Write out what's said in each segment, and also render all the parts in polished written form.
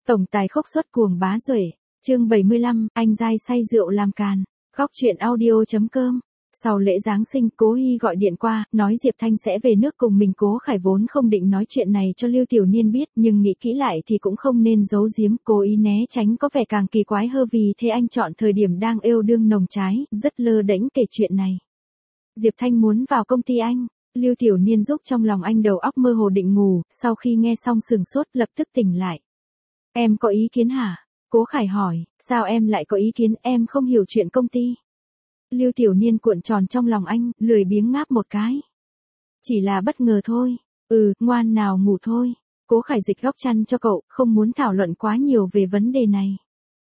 Tổng tài khốc xuất cuồng bá duệ, chương 75, anh giai say rượu làm càn, góc chuyện audio.com. Sau lễ Giáng sinh, Cố Hy gọi điện qua, nói Diệp Thanh sẽ về nước cùng mình. Cố Khải vốn không định nói chuyện này cho Lưu Tiểu Niên biết, nhưng nghĩ kỹ lại thì cũng không nên giấu giếm, cố ý né tránh có vẻ càng kỳ quái hơn, vì thế anh chọn thời điểm đang êu đương nồng trái, rất lơ đễnh kể chuyện này. Diệp Thanh muốn vào công ty anh. Lưu Tiểu Niên giúp trong lòng anh đầu óc mơ hồ định ngủ, sau khi nghe xong sừng sốt lập tức tỉnh lại. Em có ý kiến hả? Cố Khải hỏi, sao em lại có ý kiến, em không hiểu chuyện công ty. Lưu Tiểu Niên cuộn tròn trong lòng anh, lười biếng ngáp một cái. Chỉ là bất ngờ thôi, ngoan nào ngủ thôi. Cố Khải dịch góc chăn cho cậu, không muốn thảo luận quá nhiều về vấn đề này.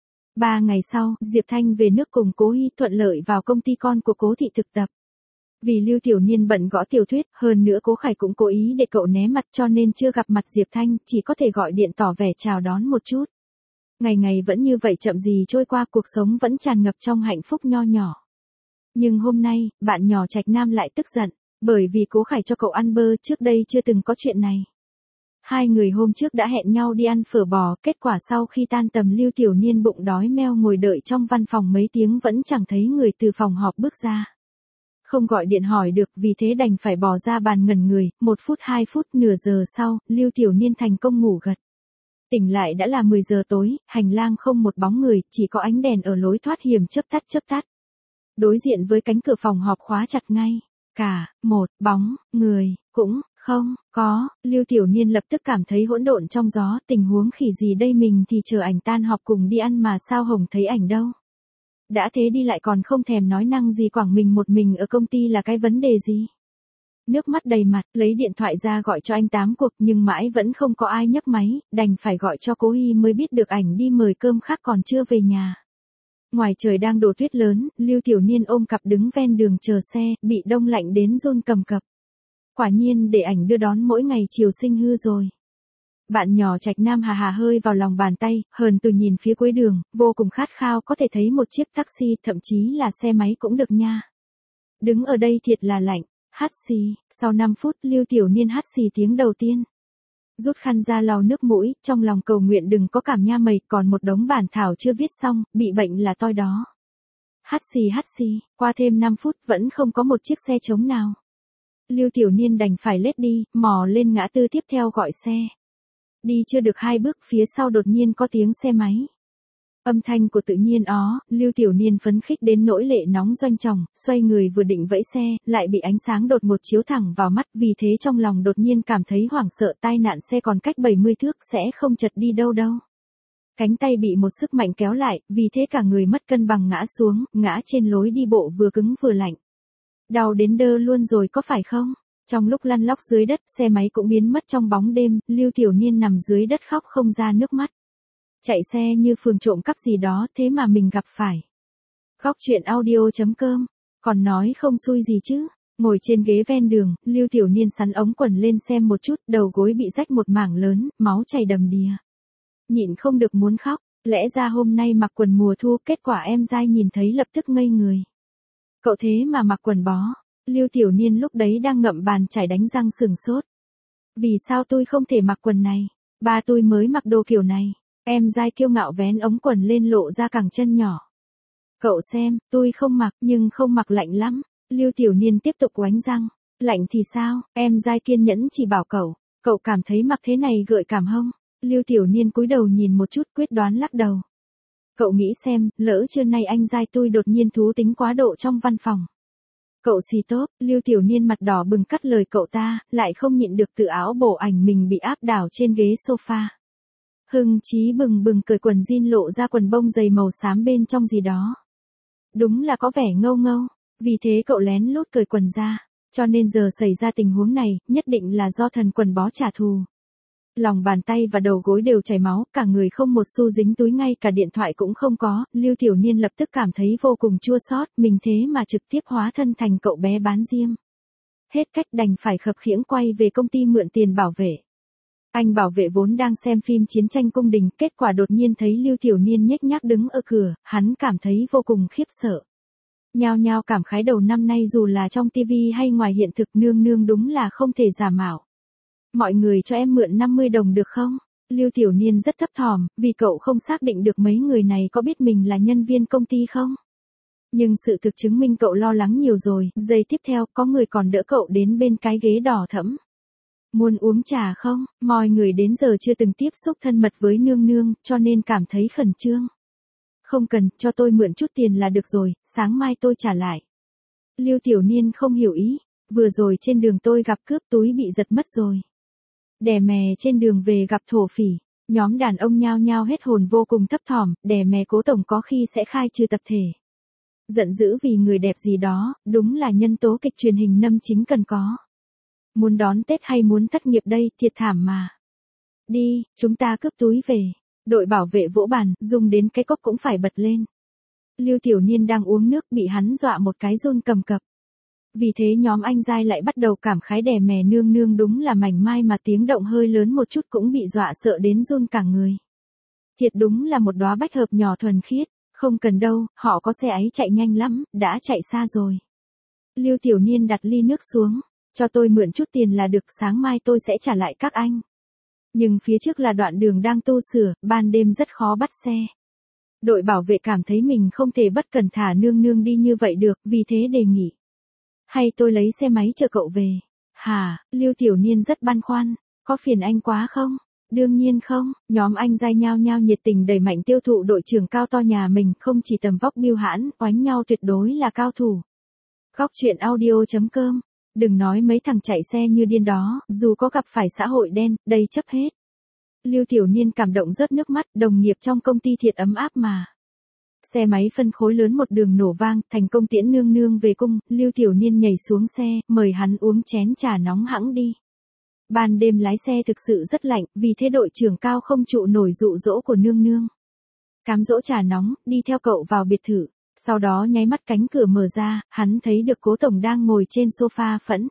3 ngày sau, Diệp Thanh về nước cùng Cố Hy thuận lợi vào công ty con của Cố Thị thực tập. Vì Lưu Tiểu Niên bận gõ tiểu thuyết, hơn nữa Cố Khải cũng cố ý để cậu né mặt cho nên chưa gặp mặt Diệp Thanh, chỉ có thể gọi điện tỏ vẻ chào đón một chút. Ngày ngày vẫn như vậy chậm gì trôi qua, cuộc sống vẫn tràn ngập trong hạnh phúc nho nhỏ. Nhưng hôm nay, bạn nhỏ Trạch Nam lại tức giận, bởi vì Cố Khải cho cậu ăn bơ, trước đây chưa từng có chuyện này. Hai người hôm trước đã hẹn nhau đi ăn phở bò, kết quả sau khi tan tầm Lưu Tiểu Niên bụng đói meo ngồi đợi trong văn phòng mấy tiếng vẫn chẳng thấy người từ phòng họp bước ra. Không gọi điện hỏi được, vì thế đành phải bỏ ra bàn ngẩn người, 1 phút 2 phút nửa giờ sau, Lưu Tiểu Niên thành công ngủ gật. Tỉnh lại đã là 10 giờ tối, hành lang không một bóng người, chỉ có ánh đèn ở lối thoát hiểm chớp tắt. Đối diện với cánh cửa phòng họp khóa chặt ngay, cả một bóng người cũng không có. Lưu Tiểu Niên lập tức cảm thấy hỗn độn trong gió, tình huống khỉ gì đây, mình thì chờ ảnh tan họp cùng đi ăn mà sao Hồng thấy ảnh đâu. Đã thế đi lại còn không thèm nói năng gì, quảng mình một mình ở công ty là cái vấn đề gì. Nước mắt đầy mặt, lấy điện thoại ra gọi cho anh 8 cuộc nhưng mãi vẫn không có ai nhấc máy, đành phải gọi cho Cố Hy mới biết được ảnh đi mời cơm khác còn chưa về nhà. Ngoài trời đang đổ tuyết lớn, Lưu Tiểu Niên ôm cặp đứng ven đường chờ xe, bị đông lạnh đến run cầm cập. Quả nhiên để ảnh đưa đón mỗi ngày chiều sinh hư rồi. Bạn nhỏ Trạch Nam hà hà hơi vào lòng bàn tay, hờn từ nhìn phía cuối đường, vô cùng khát khao có thể thấy một chiếc taxi, thậm chí là xe máy cũng được nha. Đứng ở đây thiệt là lạnh, hắt xì, sau 5 phút Lưu Tiểu Niên hắt xì tiếng đầu tiên. Rút khăn ra lau nước mũi, trong lòng cầu nguyện đừng có cảm nha mày, còn một đống bản thảo chưa viết xong, bị bệnh là toi đó. Hắt xì, qua thêm 5 phút vẫn không có một chiếc xe trống nào. Lưu Tiểu Niên đành phải lết đi, mò lên ngã tư tiếp theo gọi xe. Đi chưa được 2 bước, phía sau đột nhiên có tiếng xe máy. Âm thanh của tự nhiên ó, Lưu Tiểu Niên phấn khích đến nỗi lệ nóng doanh tròng, xoay người vừa định vẫy xe, lại bị ánh sáng đột ngột chiếu thẳng vào mắt, vì thế trong lòng đột nhiên cảm thấy hoảng sợ, tai nạn xe còn cách 70 thước sẽ không chật đi đâu. Cánh tay bị một sức mạnh kéo lại, vì thế cả người mất cân bằng ngã xuống, ngã trên lối đi bộ vừa cứng vừa lạnh. Đau đến đơ luôn rồi có phải không? Trong lúc lăn lóc dưới đất, xe máy cũng biến mất trong bóng đêm, Lưu Tiểu Niên nằm dưới đất khóc không ra nước mắt. Chạy xe như phường trộm cắp gì đó, thế mà mình gặp phải. Góc chuyện audio.com, còn nói không xui gì chứ. Ngồi trên ghế ven đường, Lưu Tiểu Niên sắn ống quần lên xem một chút, đầu gối bị rách một mảng lớn, máu chảy đầm đìa. Nhịn không được muốn khóc, lẽ ra hôm nay mặc quần mùa thu, kết quả em giai nhìn thấy lập tức ngây người. Cậu thế mà mặc quần bó. Lưu Tiểu Niên lúc đấy đang ngậm bàn chải đánh răng sừng sốt. Vì sao tôi không thể mặc quần này? Ba tôi mới mặc đồ kiểu này. Em giai kiêu ngạo vén ống quần lên lộ ra cẳng chân nhỏ. Cậu xem, tôi không mặc, nhưng không mặc lạnh lắm. Lưu Tiểu Niên tiếp tục oánh răng. Lạnh thì sao? Em giai kiên nhẫn chỉ bảo cậu cảm thấy mặc thế này gợi cảm không? Lưu Tiểu Niên cúi đầu nhìn một chút, quyết đoán lắc đầu. Cậu nghĩ xem, lỡ trưa nay anh giai tôi đột nhiên thú tính quá độ trong văn phòng. Cậu xì tốt, Lưu Tiểu Niên mặt đỏ bừng cắt lời cậu ta, lại không nhịn được tự áo bổ ảnh mình bị áp đảo trên ghế sofa. Hưng chí bừng bừng cởi quần jean lộ ra quần bông dày màu xám bên trong gì đó. Đúng là có vẻ ngâu, vì thế cậu lén lút cởi quần ra, cho nên giờ xảy ra tình huống này, nhất định là do thần quần bó trả thù. Lòng bàn tay và đầu gối đều chảy máu, cả người không một xu dính túi, ngay cả điện thoại cũng không có, Lưu Tiểu Niên lập tức cảm thấy vô cùng chua xót, mình thế mà trực tiếp hóa thân thành cậu bé bán diêm. Hết cách đành phải khập khiễng quay về công ty mượn tiền bảo vệ. Anh bảo vệ vốn đang xem phim chiến tranh cung đình, kết quả đột nhiên thấy Lưu Tiểu Niên nhếch nhác đứng ở cửa, hắn cảm thấy vô cùng khiếp sợ. Nhao nhao cảm khái đầu năm nay dù là trong tivi hay ngoài hiện thực, nương đúng là không thể giả mạo. Mọi người cho em mượn 50 đồng được không? Lưu Tiểu Niên rất thấp thỏm, vì cậu không xác định được mấy người này có biết mình là nhân viên công ty không. Nhưng sự thực chứng minh cậu lo lắng nhiều rồi, giây tiếp theo có người còn đỡ cậu đến bên cái ghế đỏ thẫm. Muốn uống trà không? Mọi người đến giờ chưa từng tiếp xúc thân mật với nương nương, cho nên cảm thấy khẩn trương. Không cần, cho tôi mượn chút tiền là được rồi, sáng mai tôi trả lại. Lưu Tiểu Niên không hiểu ý, vừa rồi trên đường tôi gặp cướp túi bị giật mất rồi. Đè mè trên đường về gặp thổ phỉ, nhóm đàn ông nhao nhao hết hồn vô cùng thấp thỏm, đè mè Cố tổng có khi sẽ khai trừ tập thể. Giận dữ vì người đẹp gì đó, đúng là nhân tố kịch truyền hình Nâm Chính cần có. Muốn đón Tết hay muốn thất nghiệp đây, thiệt thảm mà. Đi, chúng ta cướp túi về. Đội bảo vệ vỗ bàn, dùng đến cái cốc cũng phải bật lên. Lưu Tiểu Niên đang uống nước bị hắn dọa một cái run cầm cập. Vì thế nhóm anh giai lại bắt đầu cảm khái đè mè nương nương đúng là mảnh mai mà tiếng động hơi lớn một chút cũng bị dọa sợ đến run cả người. Thiệt đúng là một đóa bách hợp nhỏ thuần khiết, không cần đâu, họ có xe ấy chạy nhanh lắm, đã chạy xa rồi. Lưu Tiểu Niên đặt ly nước xuống, cho tôi mượn chút tiền là được, sáng mai tôi sẽ trả lại các anh. Nhưng phía trước là đoạn đường đang tu sửa, ban đêm rất khó bắt xe. Đội bảo vệ cảm thấy mình không thể bất cẩn thả nương nương đi như vậy được, vì thế đề nghị. Hay tôi lấy xe máy chở cậu về? Hả? Lưu Tiểu Niên rất băn khoăn, có phiền anh quá không? Đương nhiên không, nhóm anh giai nhao nhao nhiệt tình đẩy mạnh tiêu thụ đội trưởng cao to nhà mình, không chỉ tầm vóc biêu hãn, oánh nhau tuyệt đối là cao thủ. Góc truyện audio.com. Đừng nói mấy thằng chạy xe như điên đó, dù có gặp phải xã hội đen, đây chấp hết. Lưu Tiểu Niên cảm động rớt nước mắt, đồng nghiệp trong công ty thiệt ấm áp mà. Xe máy phân khối lớn một đường nổ vang, thành công tiễn nương nương về cung, Lưu Tiểu Niên nhảy xuống xe, mời hắn uống chén trà nóng hẵng đi. Ban đêm lái xe thực sự rất lạnh, vì thế đội trưởng cao không trụ nổi dụ dỗ của nương nương. Cám dỗ trà nóng, đi theo cậu vào biệt thự. Sau đó nháy mắt cánh cửa mở ra, hắn thấy được Cố tổng đang ngồi trên sofa phẫn.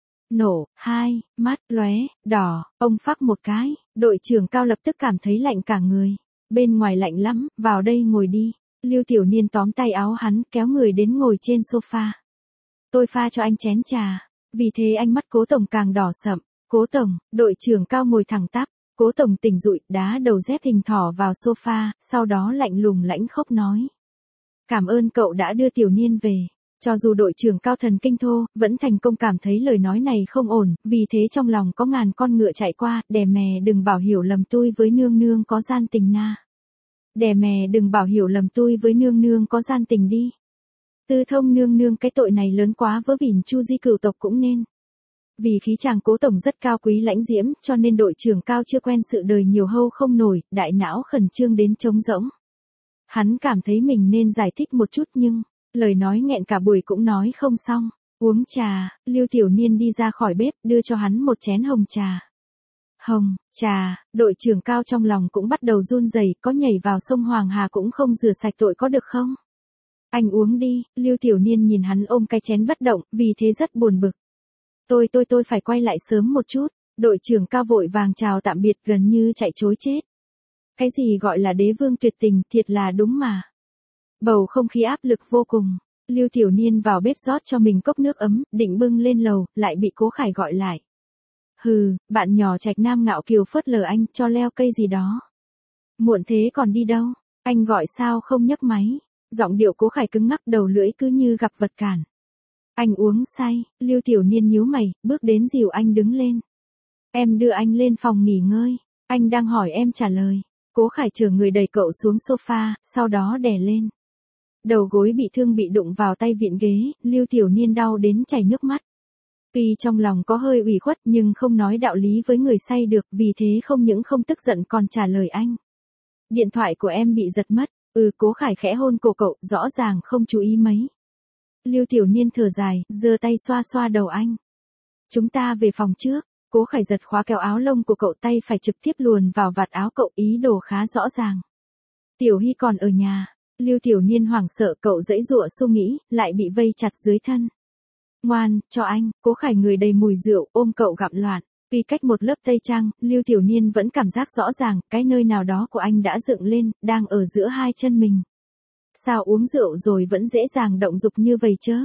Nổ, hai, mắt, lóe, đỏ, ông phắc một cái, đội trưởng cao lập tức cảm thấy lạnh cả người. Bên ngoài lạnh lắm, vào đây ngồi đi. Lưu Tiểu Niên tóm tay áo hắn, kéo người đến ngồi trên sofa. Tôi pha cho anh chén trà. Vì thế ánh mắt Cố tổng càng đỏ sậm. Cố tổng, đội trưởng cao ngồi thẳng tắp. Cố tổng tỉnh dụi, đá đầu dép hình thỏ vào sofa, sau đó lạnh lùng lãnh khốc nói. Cảm ơn cậu đã đưa Tiểu Niên về. Cho dù đội trưởng cao thần kinh thô, vẫn thành công cảm thấy lời nói này không ổn, vì thế trong lòng có ngàn con ngựa chạy qua, đè mè đừng bảo hiểu lầm tôi với nương nương có gian tình na. Đè mè đừng bảo hiểu lầm tôi với nương nương có gian tình đi. Tư thông nương nương cái tội này lớn quá vớ vẩn Chu Di cửu tộc cũng nên. Vì khí chàng Cố tổng rất cao quý lãnh diễm, cho nên đội trưởng cao chưa quen sự đời nhiều hâu không nổi, đại não khẩn trương đến trống rỗng. Hắn cảm thấy mình nên giải thích một chút nhưng, lời nói nghẹn cả buổi cũng nói không xong. Uống trà, Lưu Tiểu Niên đi ra khỏi bếp, đưa cho hắn một chén hồng trà. Hồng, trà, đội trưởng cao trong lòng cũng bắt đầu run rẩy, có nhảy vào sông Hoàng Hà cũng không rửa sạch tội có được không? Anh uống đi, Lưu Tiểu Niên nhìn hắn ôm cái chén bất động, vì thế rất buồn bực. Tôi phải quay lại sớm một chút, đội trưởng cao vội vàng chào tạm biệt gần như chạy trối chết. Cái gì gọi là đế vương tuyệt tình, thiệt là đúng mà. Bầu không khí áp lực vô cùng, Lưu Tiểu Niên vào bếp rót cho mình cốc nước ấm, định bưng lên lầu, lại bị Cố Khải gọi lại. Hừ, bạn nhỏ Trạch Nam ngạo kiều phớt lờ anh, cho leo cây gì đó. Muộn thế còn đi đâu, anh gọi sao không nhấc máy, giọng điệu Cố Khải cứng ngắc đầu lưỡi cứ như gặp vật cản. Anh uống say, Lưu Tiểu Niên nhíu mày, bước đến dìu anh đứng lên. Em đưa anh lên phòng nghỉ ngơi, anh đang hỏi em trả lời. Cố Khải chở người đẩy cậu xuống sofa, sau đó đè lên. Đầu gối bị thương bị đụng vào tay vịn ghế, Lưu Tiểu Niên đau đến chảy nước mắt. Tuy trong lòng có hơi ủy khuất nhưng không nói đạo lý với người say được, vì thế không những không tức giận còn trả lời anh. Điện thoại của em bị giật mất, Cố Khải khẽ hôn cổ cậu, rõ ràng không chú ý mấy. Lưu Tiểu Niên thở dài, giơ tay xoa xoa đầu anh. Chúng ta về phòng trước. Cố Khải giật khóa kéo áo lông của cậu, tay phải trực tiếp luồn vào vạt áo cậu, ý đồ khá rõ ràng. Tiểu Hy còn ở nhà. Lưu Tiểu Niên hoảng sợ, cậu giãy giụa suy nghĩ, lại bị vây chặt dưới thân. Ngoan, cho anh. Cố Khải người đầy mùi rượu, ôm cậu gặm loạn. Tuy cách một lớp tây trang, Lưu Tiểu Niên vẫn cảm giác rõ ràng, cái nơi nào đó của anh đã dựng lên, đang ở giữa hai chân mình. Sao uống rượu rồi vẫn dễ dàng động dục như vậy chớ?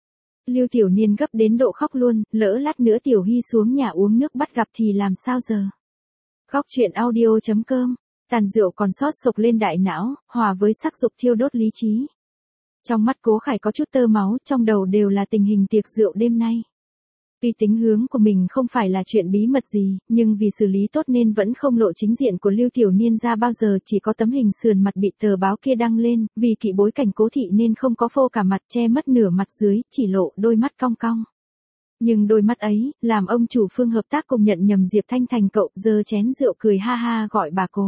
Lưu Tiểu Niên gấp đến độ khóc luôn, lỡ lát nữa Tiểu Hy xuống nhà uống nước bắt gặp thì làm sao giờ? Góc truyện audio.com. Tàn rượu còn sót sộc lên đại não, hòa với sắc dục thiêu đốt lý trí. Trong mắt Cố Khải có chút tơ máu, trong đầu đều là tình hình tiệc rượu đêm nay. Tuy tính hướng của mình không phải là chuyện bí mật gì, nhưng vì xử lý tốt nên vẫn không lộ chính diện của Lưu Tiểu Niên ra bao giờ, chỉ có tấm hình sườn mặt bị tờ báo kia đăng lên, vì kỵ bối cảnh Cố thị nên không có phô cả mặt, che mất nửa mặt dưới, chỉ lộ đôi mắt cong cong. Nhưng đôi mắt ấy, làm ông chủ Phương hợp tác cùng nhận nhầm Diệp Thanh thành cậu, giơ chén rượu cười ha ha gọi bà Cố.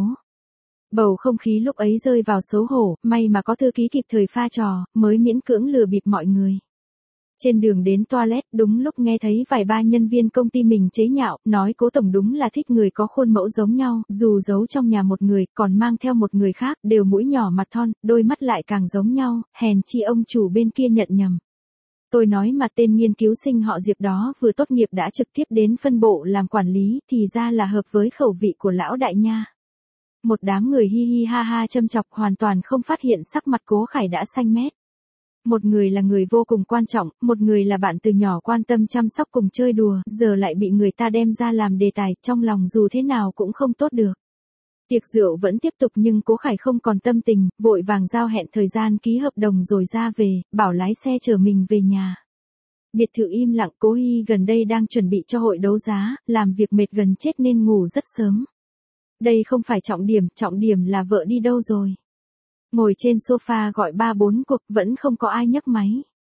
Bầu không khí lúc ấy rơi vào xấu hổ, may mà có thư ký kịp thời pha trò, mới miễn cưỡng lừa bịp mọi người. Trên đường đến toilet, đúng lúc nghe thấy vài ba nhân viên công ty mình chế nhạo, nói Cố tổng đúng là thích người có khuôn mẫu giống nhau, dù giấu trong nhà một người, còn mang theo một người khác, đều mũi nhỏ mặt thon, đôi mắt lại càng giống nhau, hèn chi ông chủ bên kia nhận nhầm. Tôi nói mà tên nghiên cứu sinh họ Diệp đó vừa tốt nghiệp đã trực tiếp đến phân bộ làm quản lý, thì ra là hợp với khẩu vị của lão đại nha. Một đám người hi hi ha ha châm chọc, hoàn toàn không phát hiện sắc mặt Cố Khải đã xanh mét. Một người là người vô cùng quan trọng, một người là bạn từ nhỏ quan tâm chăm sóc cùng chơi đùa, giờ lại bị người ta đem ra làm đề tài, trong lòng dù thế nào cũng không tốt được. Tiệc rượu vẫn tiếp tục nhưng Cố Khải không còn tâm tình, vội vàng giao hẹn thời gian ký hợp đồng rồi ra về, bảo lái xe chở mình về nhà. Biệt thự im lặng, Cố Hi gần đây đang chuẩn bị cho hội đấu giá, làm việc mệt gần chết nên ngủ rất sớm. Đây không phải trọng điểm là vợ đi đâu rồi. Ngồi trên sofa gọi 3-4 cuộc vẫn không có ai nhấc máy.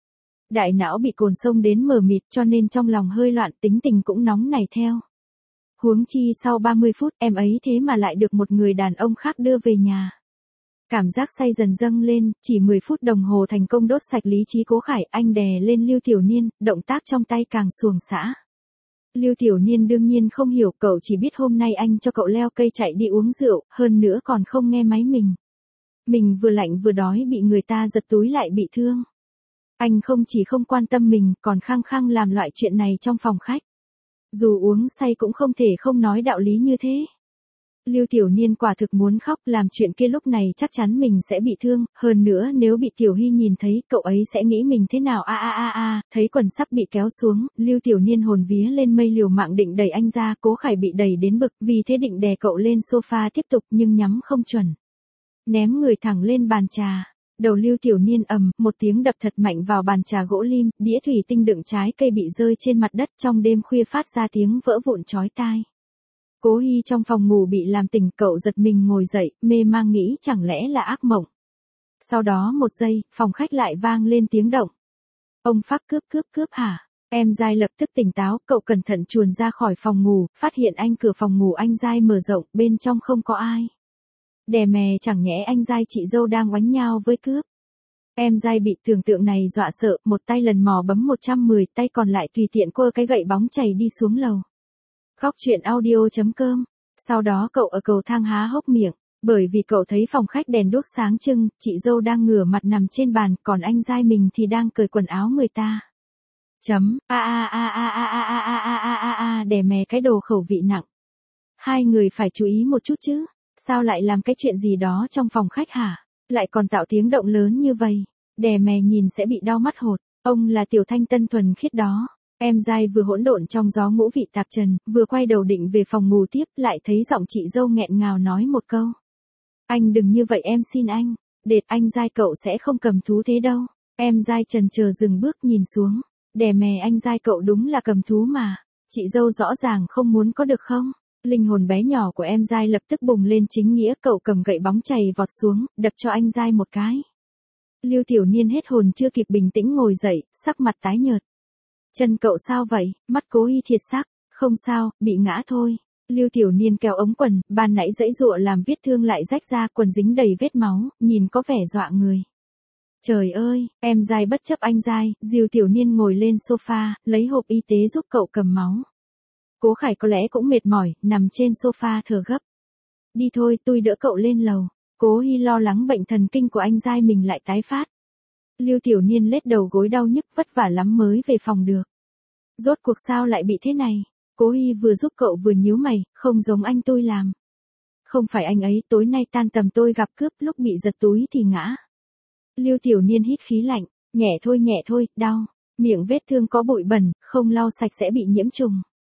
Đại não bị cồn sông đến mờ mịt cho nên trong lòng hơi loạn, tính tình cũng nóng nảy theo. Huống chi sau 30 phút em ấy thế mà lại được một người đàn ông khác đưa về nhà. Cảm giác say dần dâng lên, chỉ 10 phút đồng hồ thành công đốt sạch lý trí Cố Khải, anh đè lên Lưu Tiểu Niên, động tác trong tay càng xuồng xã. Lưu Tiểu Niên đương nhiên không hiểu, cậu chỉ biết hôm nay anh cho cậu leo cây chạy đi uống rượu, hơn nữa còn không nghe máy mình. Mình vừa lạnh vừa đói bị người ta giật túi lại bị thương. Anh không chỉ không quan tâm mình, còn khăng khăng làm loại chuyện này trong phòng khách. Dù uống say cũng không thể không nói đạo lý như thế. Lưu Tiểu Niên quả thực muốn khóc, làm chuyện kia lúc này chắc chắn mình sẽ bị thương, hơn nữa nếu bị Tiểu Hy nhìn thấy, cậu ấy sẽ nghĩ mình thế nào thấy quần sắp bị kéo xuống, Lưu Tiểu Niên hồn vía lên mây liều mạng định đẩy anh ra, Cố Khải bị đẩy đến bực, vì thế định đè cậu lên sofa tiếp tục nhưng nhắm không chuẩn. Ném người thẳng lên bàn trà. Đầu Lưu Tiểu Niên ầm, một tiếng đập thật mạnh vào bàn trà gỗ lim, đĩa thủy tinh đựng trái cây bị rơi trên mặt đất, trong đêm khuya phát ra tiếng vỡ vụn chói tai. Cố Hi trong phòng ngủ bị làm tỉnh, cậu giật mình ngồi dậy, mê mang nghĩ chẳng lẽ là ác mộng. Sau đó một giây, phòng khách lại vang lên tiếng động. Ông Phác cướp hả? Em Giai lập tức tỉnh táo, cậu cẩn thận chuồn ra khỏi phòng ngủ, phát hiện cửa phòng ngủ anh Giai mở rộng, bên trong không có ai. Đè mè, chẳng nhẽ anh Giai chị dâu đang oánh nhau với cướp. Em Giai bị tưởng tượng này dọa sợ, một tay lần mò bấm 110, tay còn lại tùy tiện quơ cái gậy bóng chày đi xuống lầu. Góc truyện audio.com. Sau đó cậu ở cầu thang há hốc miệng, bởi vì cậu thấy phòng khách đèn đuốc sáng trưng, chị dâu đang ngửa mặt nằm trên bàn, còn anh Giai mình thì đang cởi quần áo người ta. Đè mè cái đồ khẩu vị nặng. Hai người phải chú ý một chút chứ, sao lại làm cái chuyện gì đó trong phòng khách hả? Lại còn tạo tiếng động lớn như vậy, đè mè nhìn sẽ bị đau mắt hột, ông là Tiểu Thanh tân thuần khiết đó. Em Giai vừa hỗn độn trong gió ngũ vị tạp trần, vừa quay đầu định về phòng ngủ tiếp, lại thấy giọng chị dâu nghẹn ngào nói một câu. Anh đừng như vậy em xin anh, đệt anh Giai cậu sẽ không cầm thú thế đâu. Em Giai chần chờ dừng bước nhìn xuống, đè mè anh Giai cậu đúng là cầm thú mà, chị dâu rõ ràng không muốn có được không? Linh hồn bé nhỏ của em Giai lập tức bùng lên chính nghĩa, cậu cầm gậy bóng chày vọt xuống, đập cho anh Giai một cái. Lưu Tiểu Niên hết hồn chưa kịp bình tĩnh ngồi dậy, sắc mặt tái nhợt. Chân cậu sao vậy? Mắt Cố Hi thiệt sắc, không sao, bị ngã thôi. Lưu Tiểu Niên kéo ống quần, ban nãy giãy giụa làm vết thương lại rách ra, quần dính đầy vết máu, nhìn có vẻ dọa người. Trời ơi, em Giai bất chấp anh Giai, dìu Tiểu Niên ngồi lên sofa, lấy hộp y tế giúp cậu cầm máu. Cố Khải có lẽ cũng mệt mỏi, nằm trên sofa thở gấp. Đi thôi, tôi đỡ cậu lên lầu. Cố Hi lo lắng bệnh thần kinh của anh Giai mình lại tái phát. Lưu Tiểu Niên lết đầu gối đau nhức, vất vả lắm mới về phòng được. Rốt cuộc sao lại bị thế này? Cố Hi vừa giúp cậu vừa nhíu mày, không giống anh tôi làm. Không phải anh ấy, tối nay tan tầm tôi gặp cướp, lúc bị giật túi thì ngã. Lưu Tiểu Niên hít khí lạnh, nhẹ thôi, đau. Miệng vết thương có bụi bẩn, không lau sạch sẽ bị nhiễm trùng.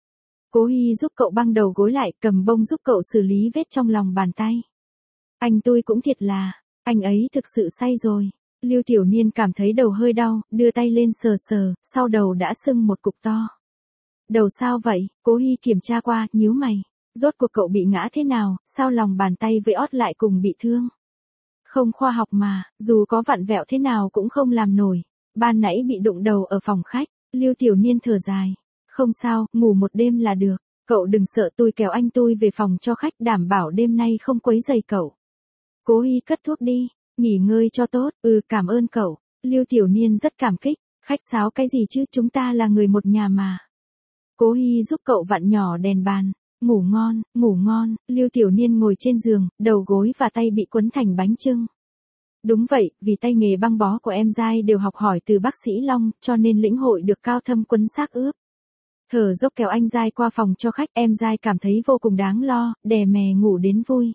Cố Hi giúp cậu băng đầu gối lại, cầm bông giúp cậu xử lý vết trong lòng bàn tay. Anh tôi cũng thiệt là, anh ấy thực sự say rồi. Lưu Tiểu Niên cảm thấy đầu hơi đau, đưa tay lên sờ sờ, sau đầu đã sưng một cục to. Đầu sao vậy? Cố Hi kiểm tra qua, nhíu mày. Rốt cuộc cậu bị ngã thế nào, sao lòng bàn tay với ót lại cùng bị thương? Không khoa học mà, dù có vặn vẹo thế nào cũng không làm nổi. Ban nãy bị đụng đầu ở phòng khách, Lưu Tiểu Niên thở dài. Không sao, ngủ một đêm là được. Cậu đừng sợ, tôi kéo anh tôi về phòng cho khách, đảm bảo đêm nay không quấy rầy cậu. Cố Hi cất thuốc đi, nghỉ ngơi cho tốt. Cảm ơn cậu. Lưu Tiểu Niên rất cảm kích. Khách sáo cái gì chứ, chúng ta là người một nhà mà. Cố Hi giúp cậu vặn nhỏ đèn bàn. Ngủ ngon, ngủ ngon. Lưu Tiểu Niên ngồi trên giường, đầu gối và tay bị quấn thành bánh chưng. Đúng vậy, vì tay nghề băng bó của em dai đều học hỏi từ bác sĩ Long, cho nên lĩnh hội được cao thâm quấn xác ướp. Thở dốc kéo anh dai qua phòng cho khách, em dai cảm thấy vô cùng đáng lo, đè mè ngủ đến vui.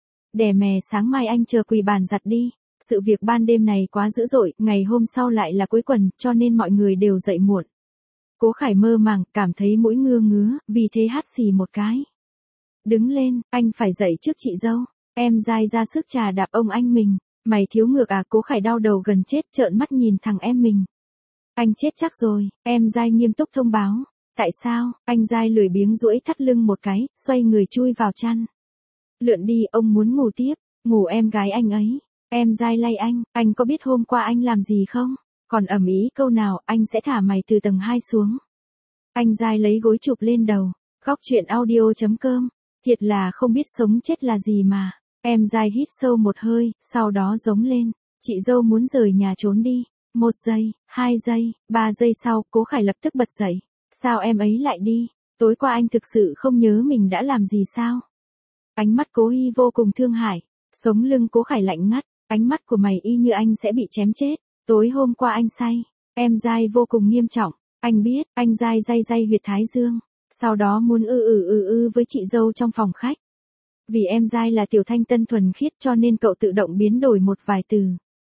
Đè mè sáng mai anh chờ quỳ bàn giặt đi. Sự việc ban đêm này quá dữ dội, ngày hôm sau lại là cuối tuần, cho nên mọi người đều dậy muộn. Cố Khải mơ màng, cảm thấy mũi ngứa ngứa, vì thế hắt xì một cái. Đứng lên, anh phải dậy trước chị dâu. Em dai ra sức trà đạp ông anh mình. Mày thiếu ngược à? Cố Khải đau đầu gần chết, trợn mắt nhìn thằng em mình. Anh chết chắc rồi, em dai nghiêm túc thông báo. Tại sao? Anh dai lười biếng duỗi thắt lưng một cái, xoay người chui vào chăn. Lượn đi, ông muốn ngủ tiếp, ngủ em gái anh ấy. Em dai lay anh có biết hôm qua anh làm gì không? Còn ầm ĩ câu nào, anh sẽ thả mày từ tầng 2 xuống. Anh dai lấy gối chụp lên đầu. Góc truyện audio.com. Thiệt là không biết sống chết là gì mà. Em dai hít sâu một hơi, sau đó giống lên. Chị dâu muốn rời nhà trốn đi. 1 giây, 2 giây, 3 giây sau, Cố Khải lập tức bật dậy. Sao em ấy lại đi? Tối qua anh thực sự không nhớ mình đã làm gì sao? Ánh mắt Cố Hi vô cùng thương hại. Sống lưng Cố Khải lạnh ngắt. Ánh mắt của mày y như anh sẽ bị chém chết. Tối hôm qua anh say. Em dai vô cùng nghiêm trọng. Anh biết, anh dai day huyệt thái dương. Sau đó muốn với chị dâu trong phòng khách. Vì em dai là tiểu thanh tân thuần khiết cho nên cậu tự động biến đổi một vài từ.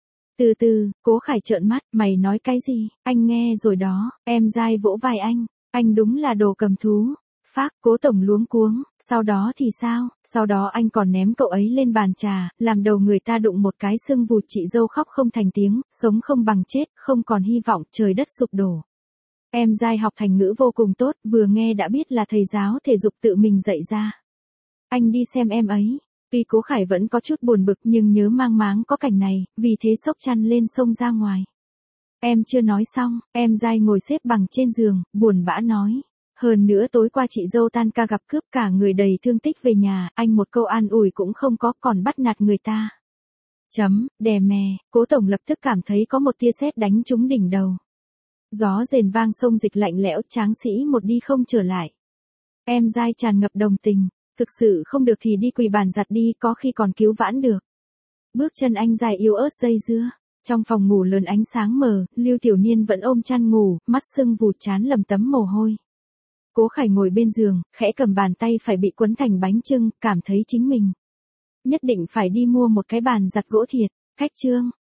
Từ từ, Cố Khải trợn mắt, mày nói cái gì? Anh nghe rồi đó. Em dai vỗ vai anh đúng là đồ cầm thú. Phác, Cố tổng luống cuống, sau đó thì sao? Sau đó anh còn ném cậu ấy lên bàn trà, làm đầu người ta đụng một cái sưng vụt, chị dâu khóc không thành tiếng, sống không bằng chết, không còn hy vọng, trời đất sụp đổ. Em dai học thành ngữ vô cùng tốt, vừa nghe đã biết là thầy giáo thể dục tự mình dạy ra. Anh đi xem em ấy. Tuy Cố Khải vẫn có chút buồn bực nhưng nhớ mang máng có cảnh này, vì thế xốc chăn lên xông ra ngoài. Em chưa nói xong, em dai ngồi xếp bằng trên giường, buồn bã nói. Hơn nữa tối qua chị dâu tan ca gặp cướp, cả người đầy thương tích về nhà, anh một câu an ủi cũng không có, còn bắt nạt người ta. Đè mè, Cố tổng lập tức cảm thấy có một tia sét đánh trúng đỉnh đầu. Gió rền vang, sông dịch lạnh lẽo, tráng sĩ một đi không trở lại. Em dai tràn ngập đồng tình. Thực sự không được thì đi quỳ bàn giặt đi, có khi còn cứu vãn được. Bước chân anh dài yếu ớt dây dưa. Trong phòng ngủ lớn ánh sáng mờ, Lưu Tiểu Niên vẫn ôm chăn ngủ, mắt sưng vụt, trán lầm tấm mồ hôi. Cố Khải ngồi bên giường, khẽ cầm bàn tay phải bị quấn thành bánh chưng, cảm thấy chính mình nhất định phải đi mua một cái bàn giặt gỗ thiệt. Khách trương,